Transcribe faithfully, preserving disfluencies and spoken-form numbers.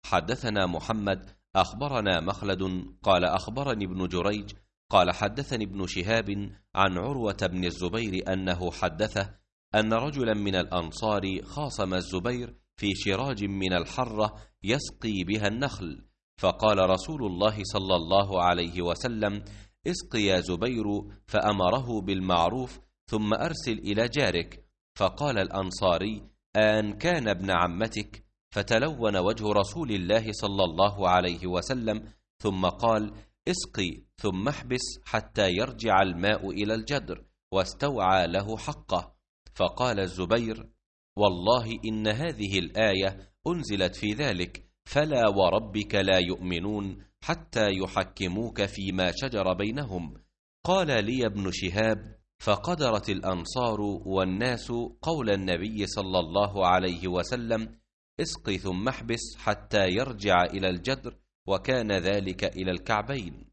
حدثنا محمد أخبرنا مخلد قال أخبرني ابن جريج قال حدثني ابن شهاب عن عروة بن الزبير أنه حدثه أن رجلا من الأنصار خاصم الزبير في شراج من الحرة يسقي بها النخل، فقال رسول الله صلى الله عليه وسلم: اسق يا زبير، فأمره بالمعروف ثم أرسل إلى جارك. فقال الأنصاري: آن كان ابن عمتك؟ فتلون وجه رسول الله صلى الله عليه وسلم ثم قال: اسقي ثم احبس حتى يرجع الماء إلى الجدر واستوعى له حقه. فقال الزبير: والله إن هذه الآية أنزلت في ذلك، فلا وربك لا يؤمنون حتى يحكموك فيما شجر بينهم. قال لي ابن شهاب: فقدرت الأنصار والناس قول النبي صلى الله عليه وسلم: اسق ثم احبس حتى يرجع إلى الجدر، وكان ذلك إلى الكعبين.